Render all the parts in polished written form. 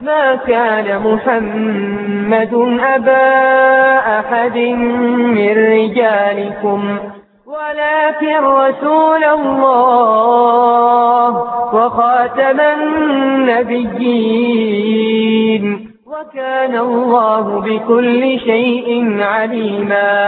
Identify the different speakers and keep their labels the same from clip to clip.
Speaker 1: ما كان محمد أبا أحد من رجالكم ولكن رسول الله وخاتم النبيين وكان الله بكل شيء عليما.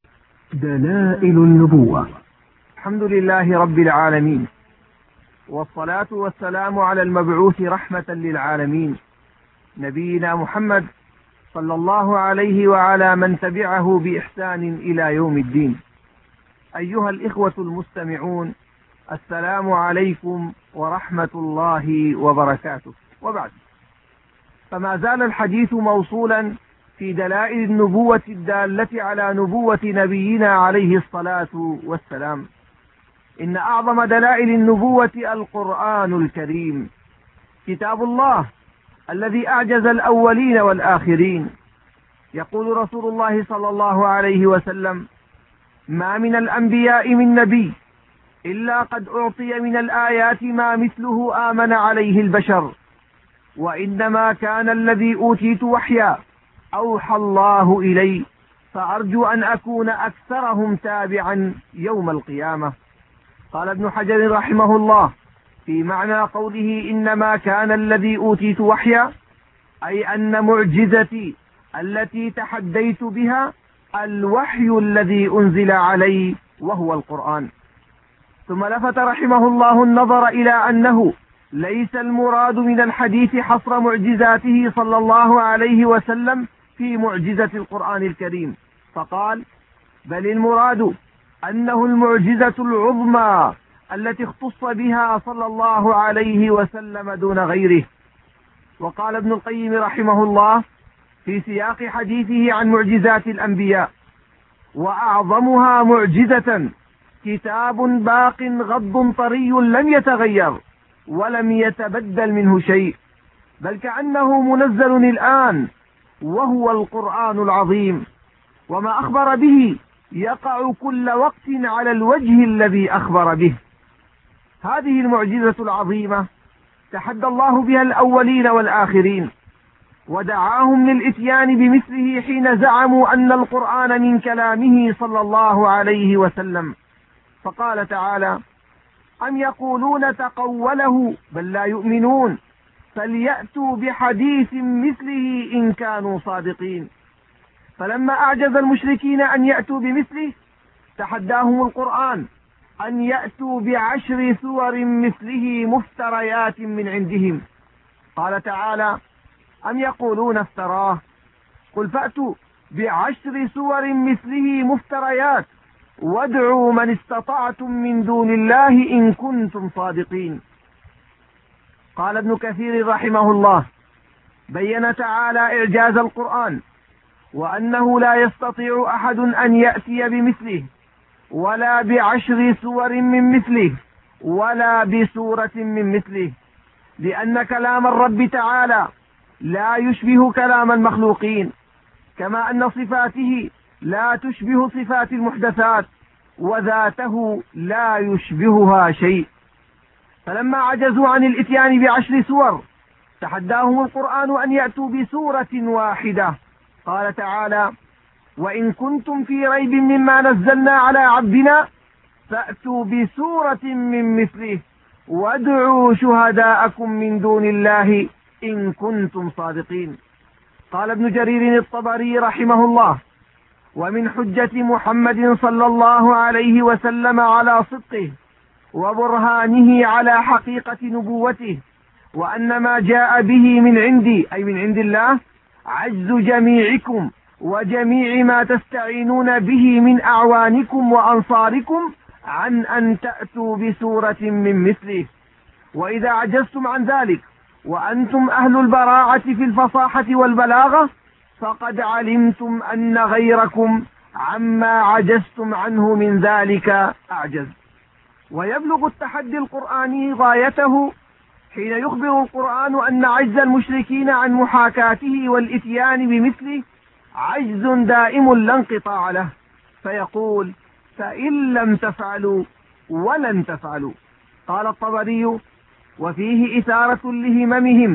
Speaker 2: دلائل النبوة. الحمد لله رب العالمين، والصلاة والسلام على المبعوث رحمة للعالمين نبينا محمد صلى الله عليه وعلى من تبعه بإحسان إلى يوم الدين. أيها الإخوة المستمعون، السلام عليكم ورحمة الله وبركاته. وبعد، فما زال الحديث موصولا في دلائل النبوة الدالة على نبوة نبينا عليه الصلاة والسلام. إن أعظم دلائل النبوة القرآن الكريم، كتاب الله الذي أعجز الأولين والآخرين. يقول رسول الله صلى الله عليه وسلم: ما من الأنبياء من نبي إلا قد أعطي من الآيات ما مثله آمن عليه البشر، وإنما كان الذي أوتيت وحيا أوحى الله إلي، فأرجو أن أكون أكثرهم تابعا يوم القيامة. قال ابن حجر رحمه الله في معنى قوله إنما كان الذي أوتيت وحيا، أي أن معجزتي التي تحديت بها الوحي الذي أنزل علي وهو القرآن. ثم لفت رحمه الله النظر إلى أنه ليس المراد من الحديث حصر معجزاته صلى الله عليه وسلم في معجزة القرآن الكريم، فقال: بل المراد أنه المعجزة العظمى التي اختص بها صلى الله عليه وسلم دون غيره. وقال ابن القيم رحمه الله في سياق حديثه عن معجزات الأنبياء: وأعظمها معجزة كتاب باق غض طري لم يتغير ولم يتبدل منه شيء، بل كأنه منزل الآن، وهو القرآن العظيم، وما أخبر به يقع كل وقت على الوجه الذي أخبر به. هذه المعجزة العظيمة تحدى الله بها الأولين والآخرين، ودعاهم للإتيان بمثله حين زعموا أن القرآن من كلامه صلى الله عليه وسلم. فقال تعالى: أم يقولون تقوله بل لا يؤمنون فليأتوا بحديث مثله إن كانوا صادقين. فلما أعجز المشركين أن يأتوا بمثله تحداهم القرآن أن يأتوا ب10 سور مثله مفتريات من عندهم. قال تعالى: أم يقولون افتراه قل فأتوا ب10 سور مثله مفتريات وادعوا من استطعتم من دون الله إن كنتم صادقين. قال ابن كثير رحمه الله: بين تعالى إعجاز القرآن، وأنه لا يستطيع أحد أن يأتي بمثله ولا ب10 سور من مثله ولا بسورة من مثله، لأن كلام الرب تعالى لا يشبه كلام المخلوقين، كما أن صفاته لا تشبه صفات المحدثات، وذاته لا يشبهها شيء. فلما عجزوا عن الإتيان ب10 سور تحداهم القرآن أن يأتوا بسورة واحدة. قال تعالى: وإن كنتم في ريب مما نزلنا على عبدنا فأتوا بسورة من مثله وادعوا شهداءكم من دون الله إن كنتم صادقين. قال ابن جرير الطبري رحمه الله: ومن حجة محمد صلى الله عليه وسلم على صدقه وبرهانه على حقيقة نبوته وأن ما جاء به من عندي أي من عند الله عجز جميعكم وجميع ما تستعينون به من أعوانكم وأنصاركم عن أن تأتوا بسورة من مثله. وإذا عجزتم عن ذلك وأنتم أهل البراعة في الفصاحة والبلاغة فقد علمتم أن غيركم عما عجزتم عنه من ذلك أعجز. ويبلغ التحدي القرآني غايته حين يخبر القرآن أن عجز المشركين عن محاكاته والإتيان بمثله عجز دائم لا انقطاع له، فيقول: فإن لم تفعلوا ولن تفعلوا. قال الطبري: وفيه إثارة لهممهم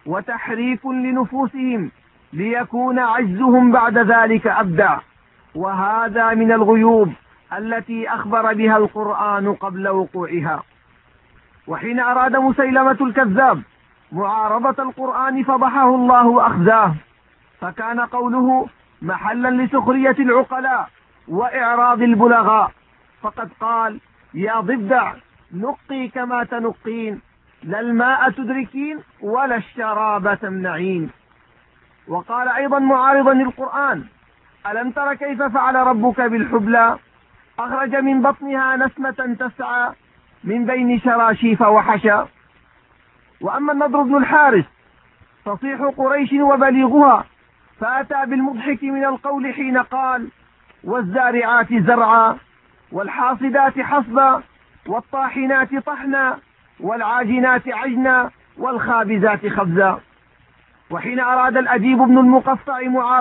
Speaker 2: وتحريف لنفوسهم ليكون عجزهم بعد ذلك أبدع، وهذا من الغيوب التي أخبر بها القرآن قبل وقوعها. وحين أراد مسيلمة الكذاب معارضة القرآن فضحه الله وأخزاه، فكان قوله محلا لسخرية العقلاء وإعراض البلغاء، فقد قال: يا ضفدع نقي كما تنقين، لا الماء تدركين ولا الشراب تمنعين. وقال أيضا معارضا القرآن: ألم تر كيف فعل ربك بالحبلى، أخرج من بطنها نسمة تسعى من بين شراشيف وحشا. وأما النضر بن الحارث فصيح قريش وبليغها، فأتى بالمضحك من القول حين قال: والزارعات زرعا والحاصدات حصدا والطاحنات طحنا والعاجنات عجنا والخابزات خبزا. وحين أراد الأديب بن المقفع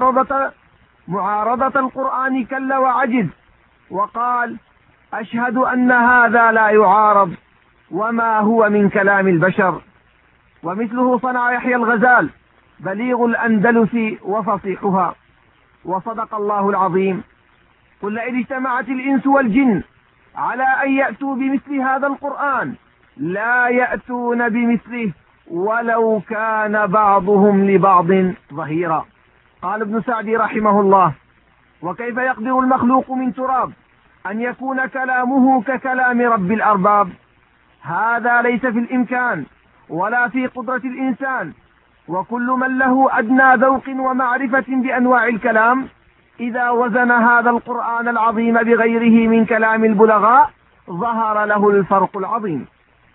Speaker 2: معارضة القرآن كل وعجز، وقال: أشهد أن هذا لا يعارض وما هو من كلام البشر. ومثله صنع يحيى الغزال بليغ الأندلس وفصيحها. وصدق الله العظيم: قل إن اجتمعت الإنس والجن على أن يأتوا بمثل هذا القرآن لا يأتون بمثله ولو كان بعضهم لبعض ظهيرا. قال ابن سعد رحمه الله: وكيف يقدر المخلوق من تراب أن يكون كلامه ككلام رب الأرباب؟ هذا ليس في الإمكان ولا في قدرة الإنسان. وكل من له أدنى ذوق ومعرفة بأنواع الكلام إذا وزن هذا القرآن العظيم بغيره من كلام البلغاء ظهر له الفرق العظيم.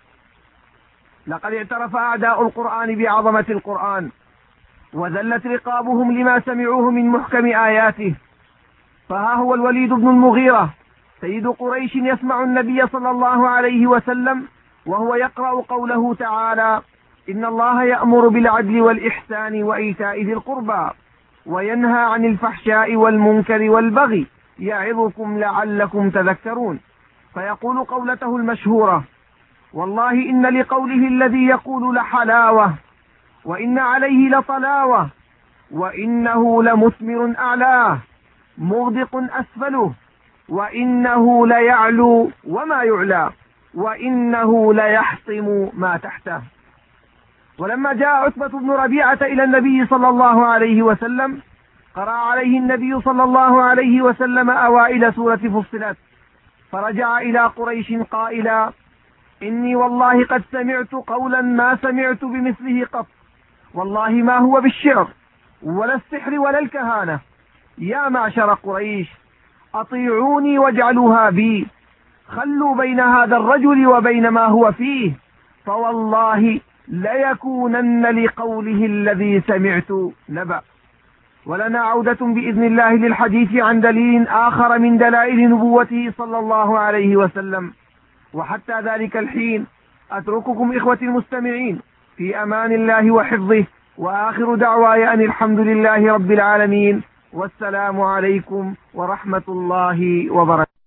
Speaker 2: لقد اعترف أعداء القرآن بعظمة القرآن وذلت رقابهم لما سمعوه من محكم آياته. فها هو الوليد بن المغيرة سيد قريش يسمع النبي صلى الله عليه وسلم وهو يقرأ قوله تعالى: إن الله يأمر بالعدل والإحسان وإيتاء ذي القربى وينهى عن الفحشاء والمنكر والبغي يعظكم لعلكم تذكرون. فيقول قولته المشهورة: والله إن لقوله الذي يقول لحلاوة، وإن عليه لطلاوة، وإنه لمثمر أعلاه مغدق أسفله، وإنه ليعلو وما يعلى، وإنه ليحطم ما تحته. ولما جاء عتبة بن ربيعة إلى النبي صلى الله عليه وسلم قرأ عليه النبي صلى الله عليه وسلم أوائل سورة فصلت، فرجع إلى قريش قائلا: إني والله قد سمعت قولا ما سمعت بمثله قط، والله ما هو بالشعر ولا السحر ولا الكهانة. يا معشر قريش أطيعوني واجعلوها بي، خلوا بين هذا الرجل وبين ما هو فيه، فوالله ليكونن لقوله الذي سمعت نبأ. ولنا عودة بإذن الله للحديث عن دليل آخر من دلائل نبوته صلى الله عليه وسلم. وحتى ذلك الحين أترككم إخوتي المستمعين في أمان الله وحفظه، وآخر دعواي أن الحمد لله رب العالمين، والسلام عليكم ورحمة الله وبركاته.